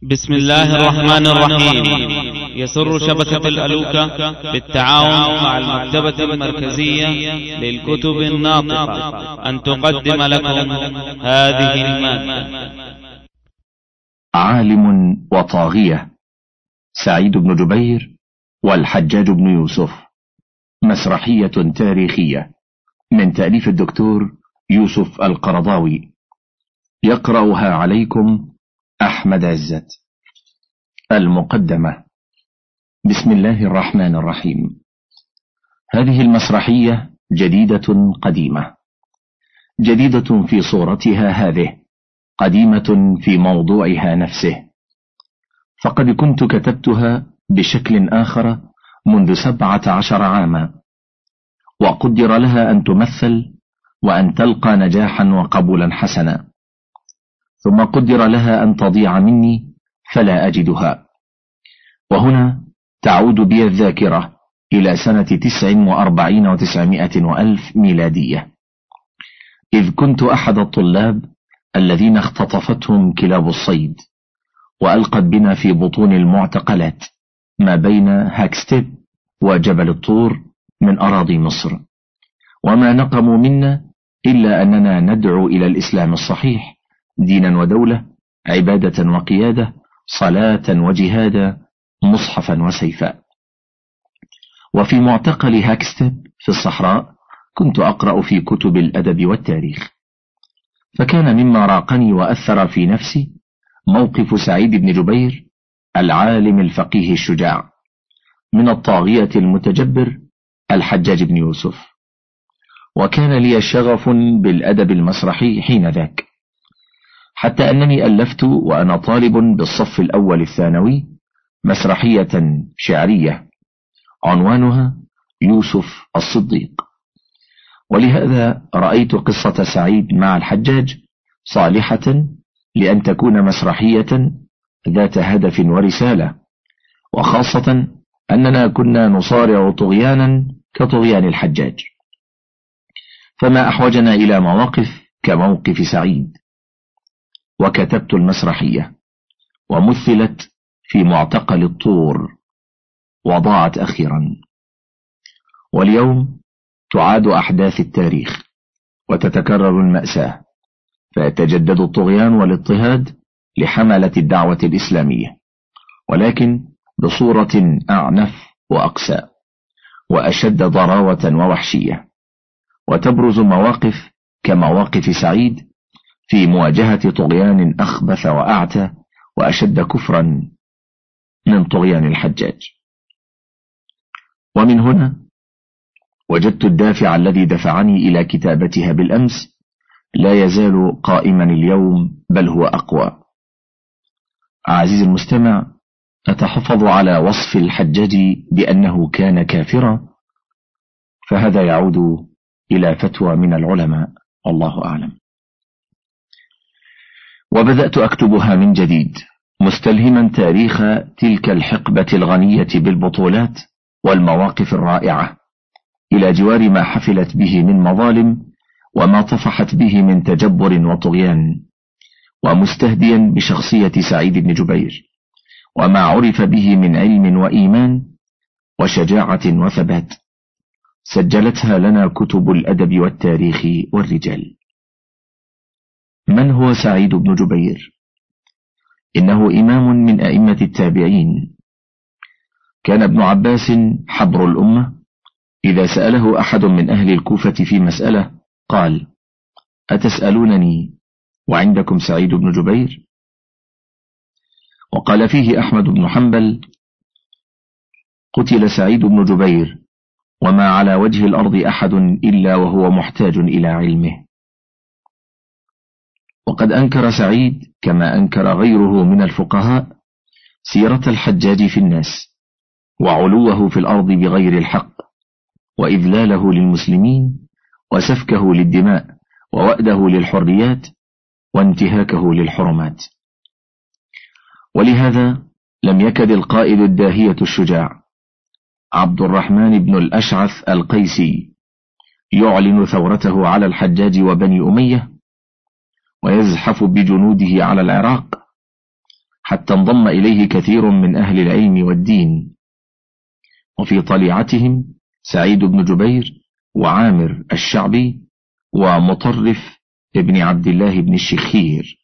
بسم الله الرحمن الرحيم. يسر شبكة الألوكة بالتعاون مع المكتبة المركزية للكتب الناطقة أن تقدم لكم هذه المادة. عالم وطاغية، سعيد بن جبير والحجاج بن يوسف، مسرحية تاريخية من تأليف الدكتور يوسف القرضاوي، يقرأها عليكم أحمد عزت. المقدمة. بسم الله الرحمن الرحيم. هذه المسرحية جديدة قديمة، جديدة في صورتها هذه، قديمة في موضوعها نفسه، فقد كنت كتبتها بشكل آخر منذ 17 عاما، وقدر لها أن تمثل وأن تلقى نجاحا وقبولا حسنا، ثم قدر لها أن تضيع مني فلا أجدها. وهنا تعود بي الذاكرة إلى سنة 49 و900 وألف ميلادية، إذ كنت أحد الطلاب الذين اختطفتهم كلاب الصيد وألقت بنا في بطون المعتقلات ما بين هاكستيب وجبل الطور من أراضي مصر، وما نقموا منا إلا أننا ندعو إلى الإسلام الصحيح دينا ودولة، عبادة وقيادة، صلاة وجهادا، مصحفا وسيفا. وفي معتقل هاكستيب في الصحراء كنت أقرأ في كتب الأدب والتاريخ، فكان مما راقني وأثر في نفسي موقف سعيد بن جبير العالم الفقيه الشجاع من الطاغية المتجبر الحجاج بن يوسف. وكان لي شغف بالأدب المسرحي حين ذاك، حتى أنني ألفت وأنا طالب بالصف الأول الثانوي مسرحية شعرية عنوانها يوسف الصديق، ولهذا رأيت قصة سعيد مع الحجاج صالحة لأن تكون مسرحية ذات هدف ورسالة، وخاصة أننا كنا نصارع طغيانا كطغيان الحجاج، فما أحوجنا إلى مواقف كموقف سعيد. وكتبت المسرحية ومثلت في معتقل الطور وضاعت أخيرا، واليوم تعاد أحداث التاريخ وتتكرر المأساة، فيتجدد الطغيان والاضطهاد لحملة الدعوة الإسلامية، ولكن بصورة أعنف وأقسى وأشد ضراوة ووحشية، وتبرز مواقف كمواقف سعيد في مواجهة طغيان أخبث وأعتى وأشد كفرا من طغيان الحجاج. ومن هنا وجدت الدافع الذي دفعني إلى كتابتها بالأمس لا يزال قائما اليوم، بل هو أقوى. عزيزي المستمع، أتحفظ على وصف الحجاج بأنه كان كافرا، فهذا يعود إلى فتوى من العلماء، والله أعلم. وبدأت أكتبها من جديد مستلهما تاريخ تلك الحقبة الغنية بالبطولات والمواقف الرائعة، إلى جوار ما حفلت به من مظالم وما طفحت به من تجبر وطغيان، ومستهديا بشخصية سعيد بن جبير وما عرف به من علم وإيمان وشجاعة وثبات، سجلتها لنا كتب الأدب والتاريخ والرجال. من هو سعيد بن جبير؟ إنه إمام من أئمة التابعين. كان ابن عباس حبر الأمة، إذا سأله أحد من أهل الكوفة في مسألة قال: أتسألونني وعندكم سعيد بن جبير؟ وقال فيه أحمد بن حنبل: قتل سعيد بن جبير وما على وجه الأرض أحد إلا وهو محتاج إلى علمه. وقد أنكر سعيد كما أنكر غيره من الفقهاء سيرة الحجاج في الناس، وعلوه في الأرض بغير الحق، وإذلاله للمسلمين، وسفكه للدماء، ووأده للحريات، وانتهاكه للحرمات. ولهذا لم يكد القائد الداهية الشجاع عبد الرحمن بن الأشعث القيسي يعلن ثورته على الحجاج وبني أمية، ويزحف بجنوده على العراق، حتى انضم إليه كثير من أهل العلم والدين، وفي طليعتهم سعيد بن جبير وعامر الشعبي ومطرف ابن عبد الله بن الشخير.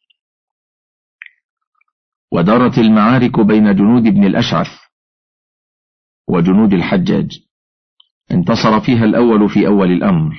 ودارت المعارك بين جنود ابن الأشعث وجنود الحجاج، انتصر فيها الأول في أول الأمر،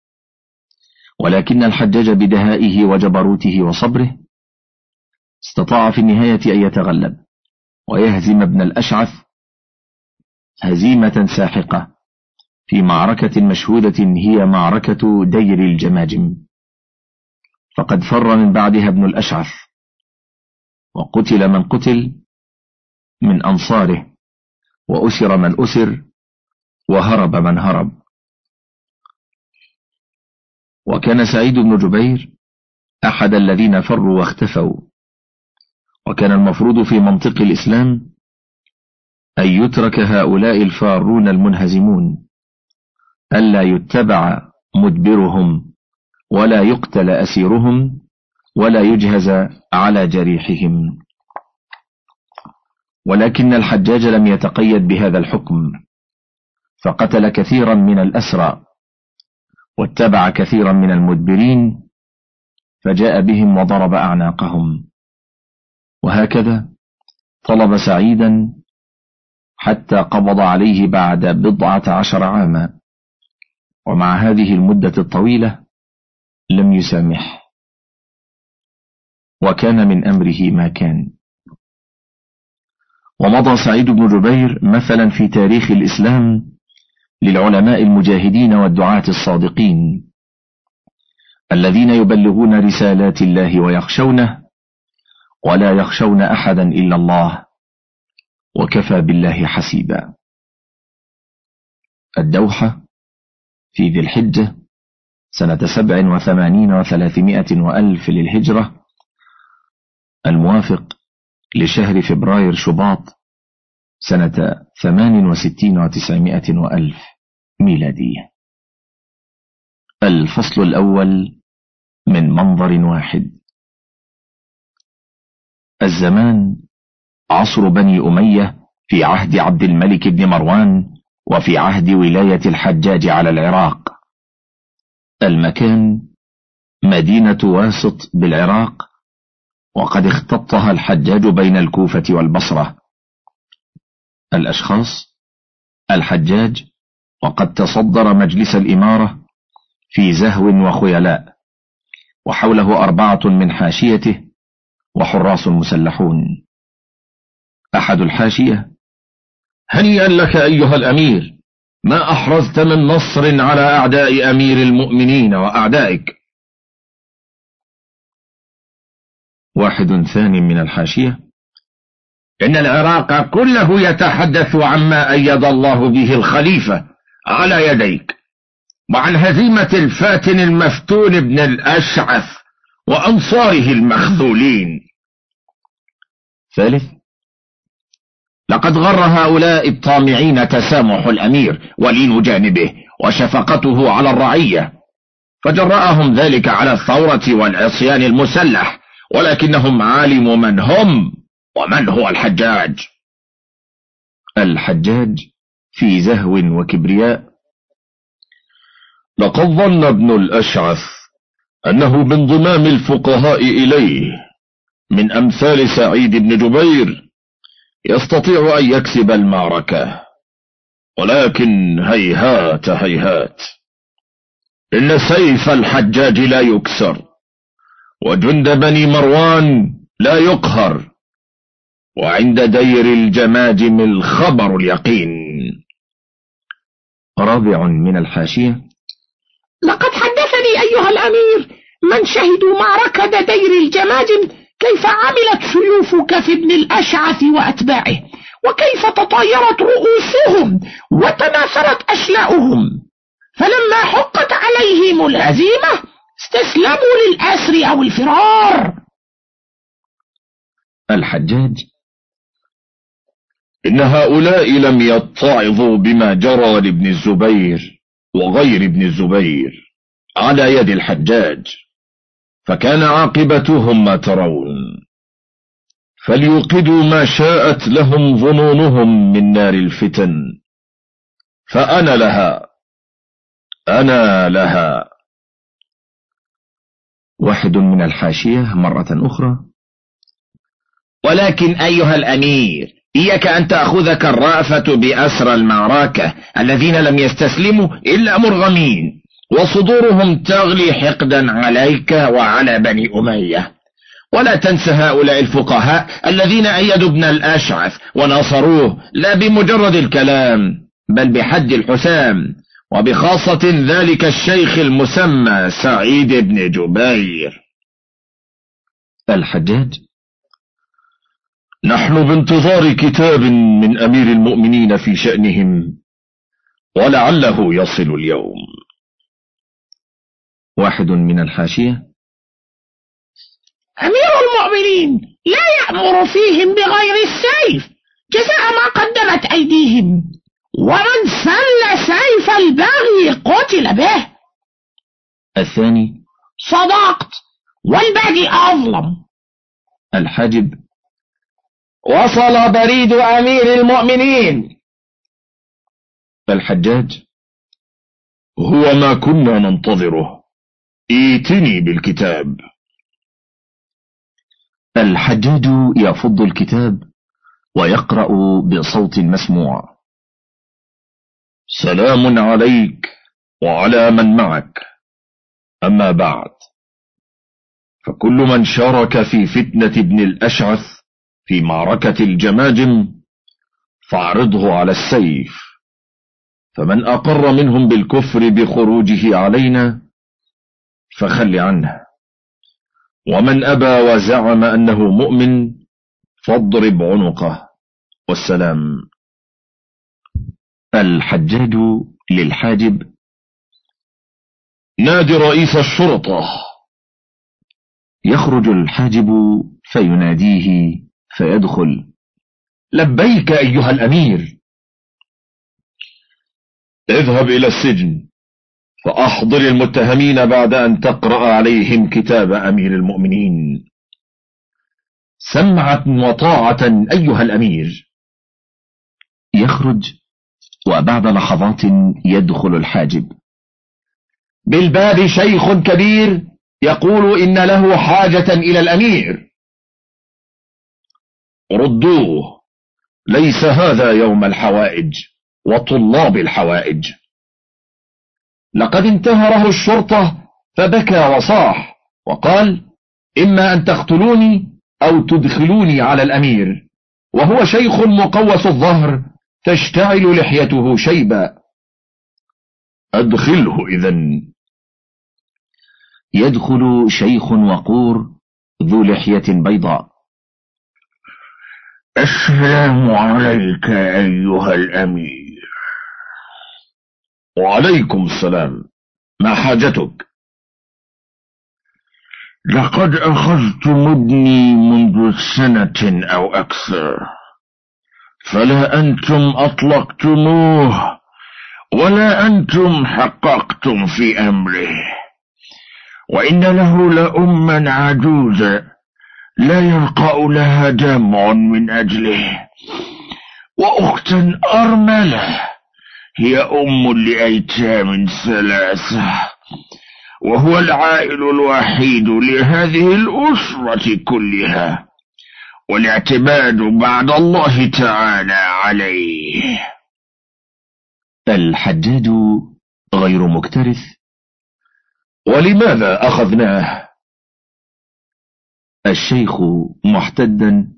ولكن الحجاج بدهائه وجبروته وصبره استطاع في النهاية أن يتغلب ويهزم ابن الأشعث هزيمة ساحقة في معركة مشهودة هي معركة دير الجماجم، فقد فر من بعدها ابن الأشعث، وقتل من قتل من أنصاره، وأسر من أسر، وهرب من هرب. وكان سعيد بن جبير أحد الذين فروا واختفوا، وكان المفروض في منطق الإسلام أن يترك هؤلاء الفارون المنهزمون، ألا يتبع مدبرهم ولا يقتل أسيرهم ولا يجهز على جريحهم. ولكن الحجاج لم يتقيد بهذا الحكم، فقتل كثيرا من الأسرى واتبع كثيرا من المدبرين، فجاء بهم وضرب أعناقهم. وهكذا طلب سعيدا حتى قبض عليه بعد 14 عاما، ومع هذه المدة الطويلة لم يسامح، وكان من أمره ما كان. ومضى سعيد بن جبير مثلا في تاريخ الإسلام للعلماء المجاهدين والدعاة الصادقين الذين يبلغون رسالات الله ويخشونه ولا يخشون أحدا إلا الله، وكفى بالله حسيبا. الدوحة في ذي الحجة سنة 87 و300 وألف للهجرة، الموافق لشهر فبراير شباط سنة 68 و900 وألف ميلادية. الفصل الأول من منظر واحد. الزمان عصر بني أمية في عهد عبد الملك بن مروان، وفي عهد ولاية الحجاج على العراق. المكان مدينة واسط بالعراق، وقد اختطها الحجاج بين الكوفة والبصرة. الأشخاص: الحجاج، وقد تصدر مجلس الإمارة في زهو وخيلاء، وحوله 4 من حاشيته وحراس مسلحون. أحد الحاشية: هنيئا لك أيها الأمير، ما أحرزت من نصر على أعداء أمير المؤمنين وأعدائك. واحد ثاني من الحاشية: إن العراق كله يتحدث عما أيد الله به الخليفة على يديك، وعن هزيمة الفاتن المفتون ابن الأشعث وأنصاره المخذولين. ثالث: لقد غر هؤلاء الطامعين تسامح الأمير ولين جانبه وشفقته على الرعية، فجرأهم ذلك على الثورة والعصيان المسلح، ولكنهم علموا من هم ومن هو الحجاج. الحجاج في زهو وكبرياء: لقد ظن ابن الأشعث أنه بانضمام الفقهاء إليه من أمثال سعيد بن جبير يستطيع أن يكسب المعركة، ولكن هيهات هيهات، إن سيف الحجاج لا يكسر، وجند بني مروان لا يقهر، وعند دير الجماجم الخبر اليقين. رابع من الحاشية: لقد حدثني أيها الأمير من شهدوا معركة دير الجماجم كيف عملت سيوفك في ابن الأشعث وأتباعه، وكيف تطايرت رؤوسهم وتناثرت أشلاؤهم، فلما حقت عليهم الهزيمة استسلموا للأسر أو الفرار. الحجاج: إن هؤلاء لم يتعظوا بما جرى لابن الزبير وغير ابن الزبير على يد الحجاج، فكان عاقبتهم ما ترون. فليوقدوا ما شاءت لهم ظنونهم من نار الفتن، فأنا لها. واحد من الحاشية مرة أخرى: ولكن أيها الأمير، إياك أن تأخذك الرأفة بأسرى المعركة الذين لم يستسلموا إلا مرغمين، وصدورهم تغلي حقدا عليك وعلى بني أمية. ولا تنس هؤلاء الفقهاء الذين أيدوا ابن الأشعث ونصروه لا بمجرد الكلام بل بحد الحسام، وبخاصة ذلك الشيخ المسمى سعيد بن جبير. الحجاج: نحن بانتظار كتاب من أمير المؤمنين في شأنهم، ولعله يصل اليوم. واحد من الحاشية: أمير المؤمنين لا يأمر فيهم بغير السيف جزاء ما قدمت أيديهم، ومن سل سيف البغي قتل به. الثاني: صدقت، والباقي أظلم. الحاجب: وصل بريد أمير المؤمنين. الحجاج: هو ما كنا ننتظره، ائتني بالكتاب. الحجاج يفض الكتاب ويقرأ بصوت مسموع: سلام عليك وعلى من معك، أما بعد، فكل من شارك في فتنة ابن الأشعث في معركة الجماجم فاعرضه على السيف، فمن أقر منهم بالكفر بخروجه علينا فخل عنه، ومن أبى وزعم أنه مؤمن فاضرب عنقه، والسلام. الحجاج للحاجب: نادي رئيس الشرطة. يخرج الحاجب فيناديه فيدخل: لبيك أيها الأمير. اذهب إلى السجن فأحضر المتهمين بعد أن تقرأ عليهم كتاب أمير المؤمنين. سمعة وطاعة أيها الأمير. يخرج، وبعد لحظات يدخل الحاجب. بالباب شيخ كبير يقول إن له حاجة إلى الأمير. ردوه، ليس هذا يوم الحوائج وطلاب الحوائج. لقد انتهره الشرطة فبكى وصاح وقال: إما أن تقتلوني أو تدخلوني على الأمير، وهو شيخ مقوس الظهر تشتعل لحيته شيبا. أدخله إذن. يدخل شيخ وقور ذو لحية بيضاء. السلام عليك أيها الأمير. وعليكم السلام، ما حاجتك؟ لقد أخذت ابني منذ سنة أو أكثر، فلا أنتم أطلقتموه ولا أنتم حققتم في أمره، وإن له لأما عجوزة لا يرقى لها دمع من أجله، وأختا أرملة هي لأيتام 3، وهو العائل الوحيد لهذه الأسرة كلها، والاعتماد بعد الله تعالى عليه. الحجاج غير مكترث: ولماذا أخذناه؟ الشيخ محتدا: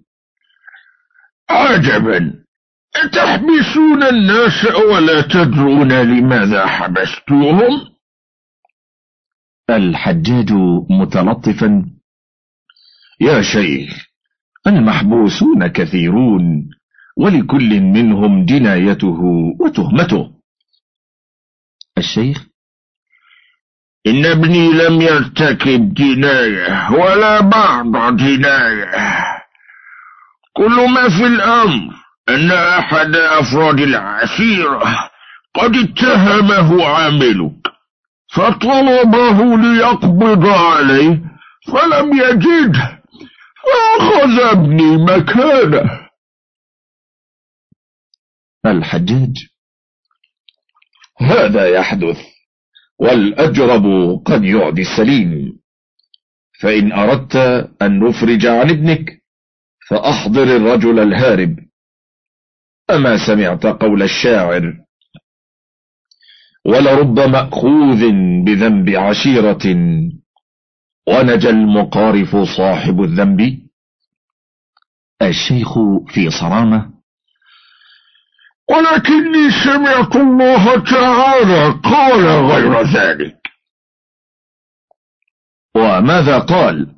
عجبا، تحبسون الناس ولا تدرون لماذا حبستوهم؟ الحجاج متلطفا: يا شيخ، المحبوسون كثيرون، ولكل منهم جنايته وتهمته. الشيخ: إن ابني لم يرتكب جناية ولا بعض جناية، كل ما في الأمر أن أحد أفراد العشيرة قد اتهمه عاملك، فطلبه ليقبض عليه فلم يجده، فأخذ ابني مكانه. الحجاج: هذا يحدث، والأجرب قد يعدي السليم، فإن أردت أن نفرج عن ابنك فأحضر الرجل الهارب. أما سمعت قول الشاعر: ولرب مأخوذ بذنب عشيرة ونجا المقارف صاحب الذنب؟ الشيخ في صرامة: ولكني سمعت الله تعالى قال غير ذلك. وماذا قال؟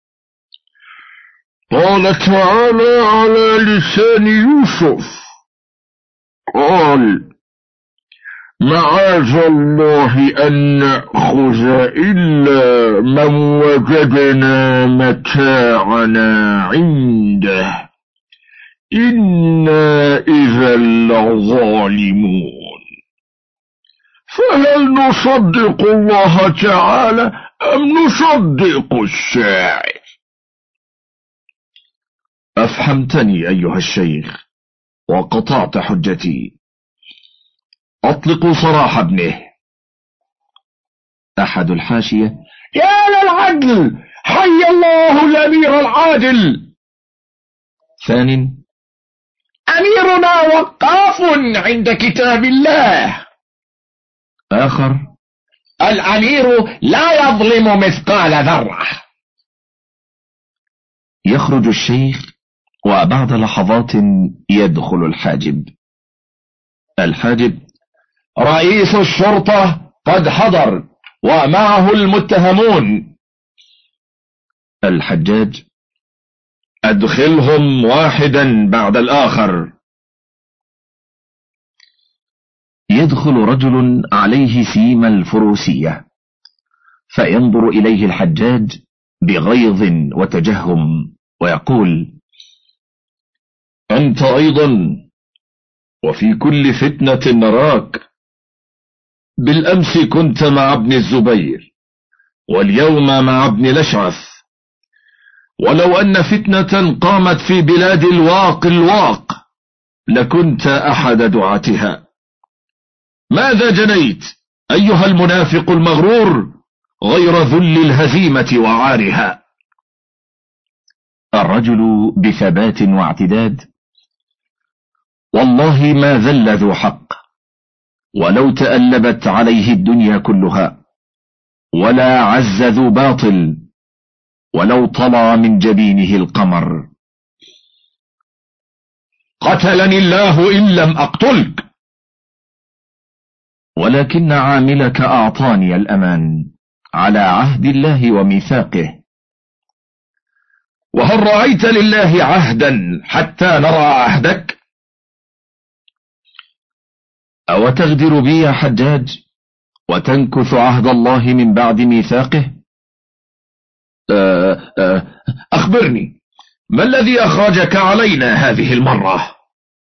قال تعالى على لسان يوسف، قال: معاذ الله أن نأخذ إلا من وجدنا متاعنا عنده إنا إذا لظالمون. فهل نصدق الله تعالى أم نصدق الشاعر؟ أفهمتني أيها الشيخ وقطعت حجتي. أطلقوا سراح ابنه. أحد الحاشية: يا للعدل، حي الله الأمير العادل. ثان: أميرنا وقاف عند كتاب الله. آخر: الأمير لا يظلم مثقال ذرة. يخرج الشيخ، وبعد لحظات يدخل الحاجب. الحاجب: رئيس الشرطة قد حضر ومعه المتهمون. الحجاج: أدخلهم واحدا بعد الآخر. يدخل رجل عليه سيم الفروسية، فينظر إليه الحجاج بغيظ وتجهم ويقول: أنت أيضا، وفي كل فتنة نراك. بالأمس كنت مع ابن الزبير، واليوم مع ابن الأشعث. ولو أن فتنة قامت في بلاد الواق لكنت أحد دعاتها. ماذا جنيت أيها المنافق المغرور غير ذل الهزيمة وعارها؟ الرجل بثبات واعتداد: والله ما ذل ذو حق، ولو تألبت عليه الدنيا كلها، ولا عز ذو باطل، ولو طلع من جبينه القمر. قتلني الله إن لم أقتلك. ولكن عاملك أعطاني الأمان على عهد الله وميثاقه. وهل رأيت لله عهدا حتى نرى عهدك؟ أو تغدر بي يا حجاج وتنكث عهد الله من بعد ميثاقه؟ أخبرني، ما الذي أخرجك علينا هذه المرة؟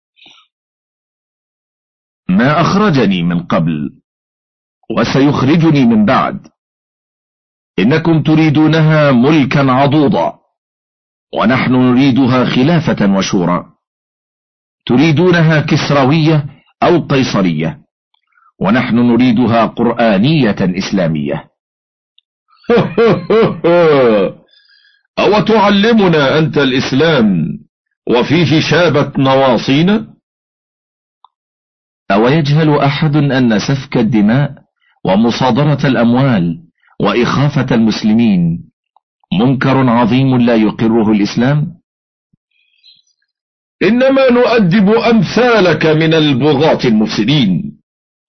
ما أخرجني من قبل وسيخرجني من بعد. إنكم تريدونها ملكا عضوضا، ونحن نريدها خلافة وشورى. تريدونها كسروية أو قيصرية، ونحن نريدها قرآنية إسلامية. أو تعلمنا أنت الإسلام وفيه شابت نواصينا؟ أو يجهل أحد أن سفك الدماء ومصادرة الأموال وإخافة المسلمين منكر عظيم لا يقره الإسلام؟ إنما نؤدب أمثالك من البغاة المفسدين.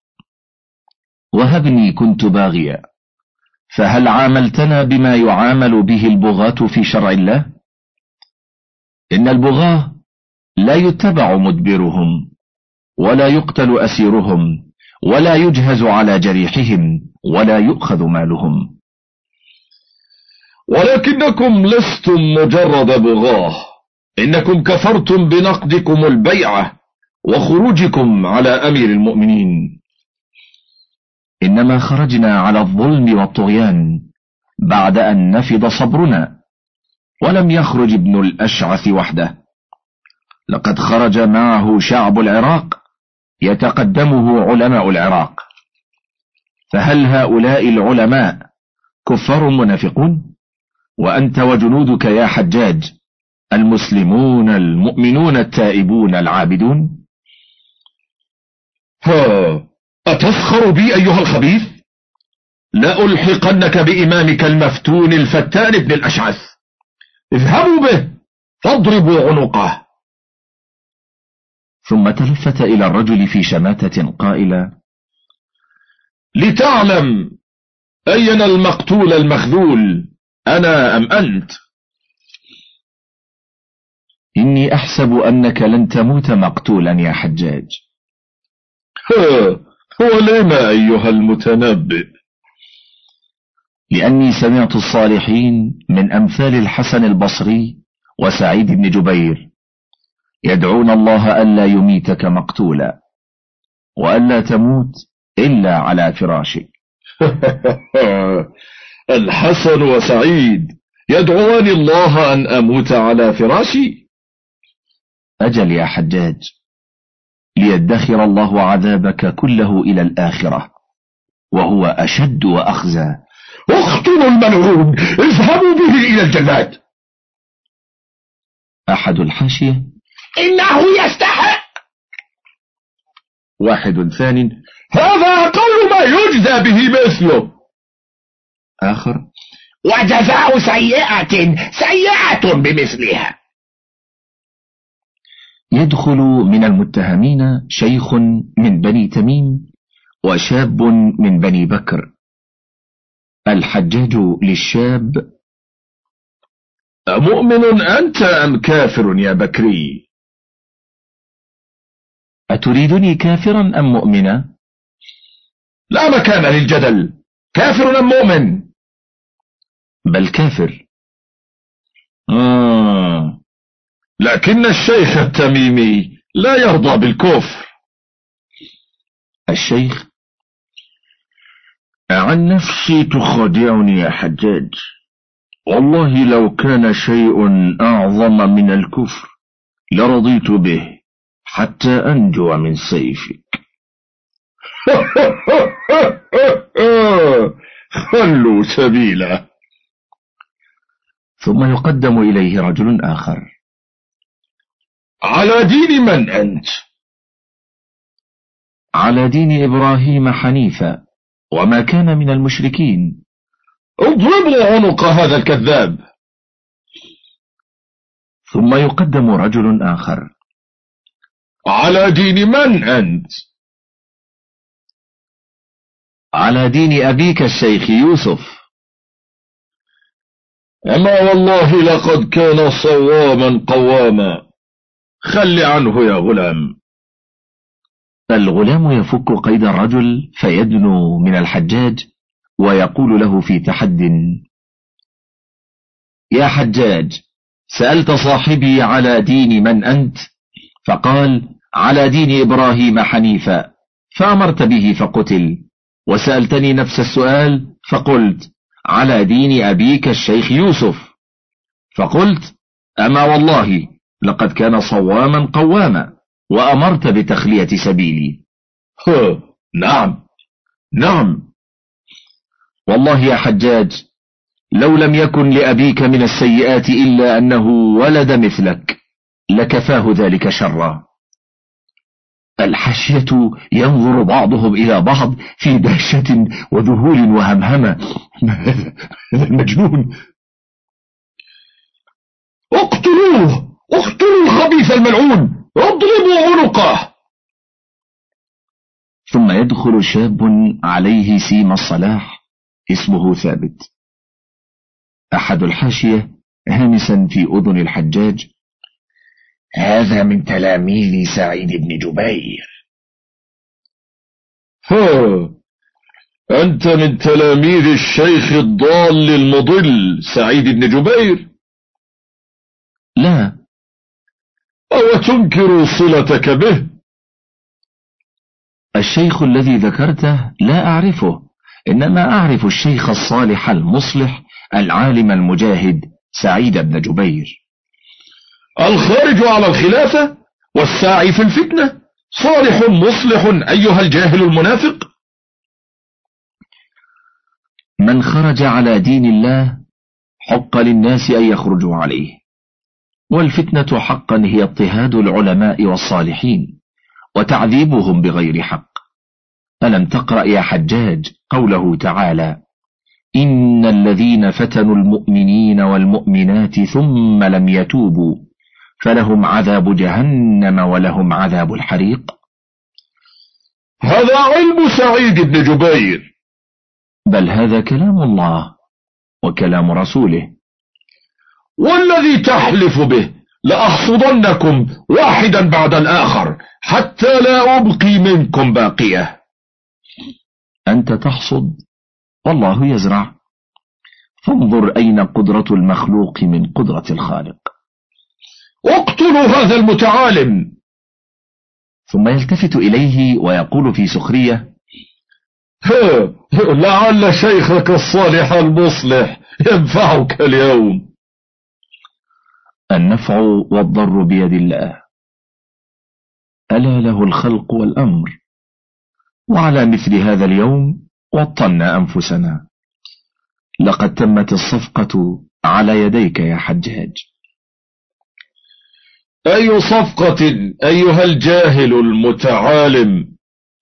وهبني كنت باغيا، فهل عاملتنا بما يعامل به البغاة في شرع الله؟ إن البغاة لا يتبع مدبرهم، ولا يقتل أسيرهم، ولا يجهز على جريحهم، ولا يؤخذ مالهم. ولكنكم لستم مجرد بغاة، إنكم كفرتم بنقدكم البيعة وخروجكم على أمير المؤمنين. إنما خرجنا على الظلم والطغيان بعد أن نفد صبرنا، ولم يخرج ابن الأشعث وحده، لقد خرج معه شعب العراق يتقدمه علماء العراق. فهل هؤلاء العلماء كفار منافقون؟ وأنت وجنودك يا حجاج المسلمون المؤمنون التائبون العابدون؟ أتسخر بي أيها الخبيث؟ لألحقنك بإمامك المفتون الفتان ابن الأشعث. اذهبوا به فاضربوا عنقه. ثم تلفت إلى الرجل في شماتة قائلا: لتعلم أين المقتول المخذول، أنا أم أنت؟ إني أحسب أنك لن تموت مقتولا يا حجاج. ولما أيها المتنبئ؟ لأني سمعت الصالحين من أمثال الحسن البصري وسعيد بن جبير يدعون الله ألا يميتك مقتولا، وألا تموت إلا على فراشك. الحسن وسعيد يدعوان الله أن أموت على فراشي؟ أجل يا حجاج، ليدخر الله عذابك كله إلى الآخرة، وهو أشد وأخزى. اقتلوا الملعون، اذهبوا به إلى الجلاد. أحد الحاشية: إنه يستحق. واحد ثاني: هذا أقل ما يجزى به مثله. آخر: وجزاء سيئة بمثلها. يدخل من المتهمين شيخ من بني تميم وشاب من بني بكر. الحجاج للشاب: مؤمن أنت أم كافر يا بكري؟ أتريدني كافرا أم مؤمنا؟ لا مكان للجدل، كافر أم مؤمن؟ بل كافر. لكن الشيخ التميمي لا يرضى بالكفر. الشيخ: عن نفسي تخادعني يا حجاج، والله لو كان شيء أعظم من الكفر لرضيت به حتى أنجو من سيفك. خلوا سبيله. ثم يقدم إليه رجل آخر: على دين من أنت؟ على دين إبراهيم حنيفا، وما كان من المشركين. اضربوا عنق هذا الكذاب. ثم يقدم رجل آخر: على دين من أنت؟ على دين أبيك الشيخ يوسف. أما والله لقد كان صواما قواما. خل عنه يا غلام. الغلام يفك قيد الرجل فيدنو من الحجاج ويقول له في تحد: يا حجاج، سألت صاحبي على دين من أنت؟ فقال: على دين إبراهيم حنيفا، فأمرت به فقتل. وسألتني نفس السؤال فقلت: على دين أبيك الشيخ يوسف. فقلت: أما والله لقد كان صواما قواما، وأمرت بتخلية سبيلي. نعم. والله يا حجاج، لو لم يكن لأبيك من السيئات إلا أنه ولد مثلك لكفاه ذلك شرا. الحاشية ينظر بعضهم إلى بعض في دهشة وذهول وهمهمة. هذا المجنون. اقتلوه الخبيث الملعون، اضربوا عنقه. ثم يدخل شاب عليه سيم الصلاح اسمه ثابت. أحد الحاشية هامسا في أذن الحجاج: هذا من تلاميذ سعيد بن جبير. أنت من تلاميذ الشيخ الضال المضل سعيد بن جبير؟ لا. أو تنكر صلتك به؟ الشيخ الذي ذكرته لا أعرفه، إنما أعرف الشيخ الصالح المصلح العالم المجاهد سعيد بن جبير: الخارج على الخلافة والساعي في الفتنة صالح مصلح أيها الجاهل المنافق. من خرج على دين الله حق للناس أن يخرجوا عليه، والفتنة حقا هي اضطهاد العلماء والصالحين وتعذيبهم بغير حق. ألم تقرأ يا حجاج قوله تعالى: إن الذين فتنوا المؤمنين والمؤمنات ثم لم يتوبوا فلهم عذاب جهنم ولهم عذاب الحريق؟ هذا علم سعيد بن جبير. بل هذا كلام الله وكلام رسوله. والذي تحلف به لأحصدنكم واحدا بعد الآخر حتى لا أبقي منكم باقية. أنت تحصد والله يزرع، فانظر أين قدرة المخلوق من قدرة الخالق. اقتلوا هذا المتعالم. ثم يلتفت إليه ويقول في سخرية: لعل شيخك الصالح المصلح ينفعك اليوم. النفع والضر بيد الله، ألا له الخلق والأمر. وعلى مثل هذا اليوم وطنا أنفسنا. لقد تمت الصفقة على يديك يا حجاج. أي صفقة أيها الجاهل المتعالم؟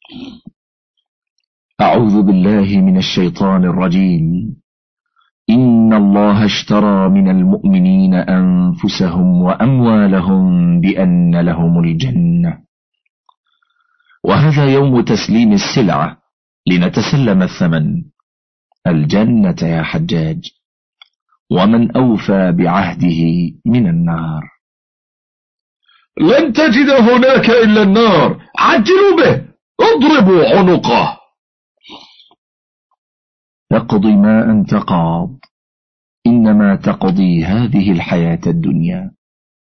أعوذ بالله من الشيطان الرجيم. إن الله اشترى من المؤمنين أنفسهم وأموالهم بأن لهم الجنة. وهذا يوم تسليم السلعة لنتسلم الثمن، الجنة يا حجاج. ومن أوفى بعهده من النار؟ لن تجد هناك إلا النار، عجلوا به، اضربوا عنقه. اقضي ما أنت قاض، إنما تقضي هذه الحياة الدنيا.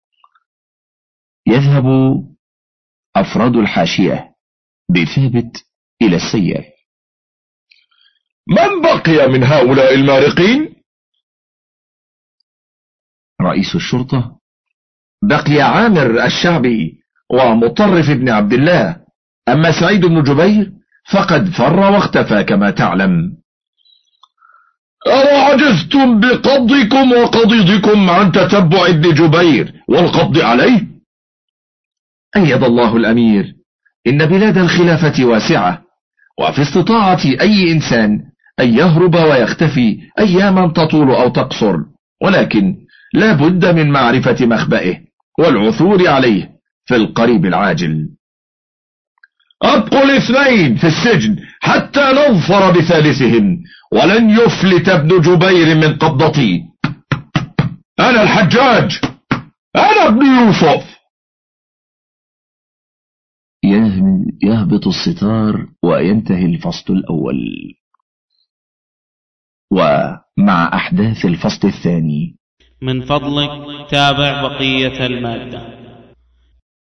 يذهب أفراد الحاشية بثابت إلى السيف. من بقي من هؤلاء المارقين؟ رئيس الشرطة. بقي عامر الشعبي ومطرف بن عبد الله، أما سعيد بن جبير فقد فر واختفى كما تعلم. أعجزتم بقبضكم وقضيضكم عن تتبع ابن جبير والقبض عليه؟ أيد الله الأمير، إن بلاد الخلافة واسعة، وفي استطاعة أي إنسان أن يهرب ويختفي أياما تطول أو تقصر، ولكن لا بد من معرفة مخبئه والعثور عليه في القريب العاجل. أبقوا الاثنين في السجن حتى نظفر بثالثهم، ولن يفلت ابن جبير من قبضتي. أنا الحجاج، أنا ابن يوسف. يهبط الستار وينتهي الفصل الأول، ومع أحداث الفصل الثاني. من فضلك تابع بقية المادة.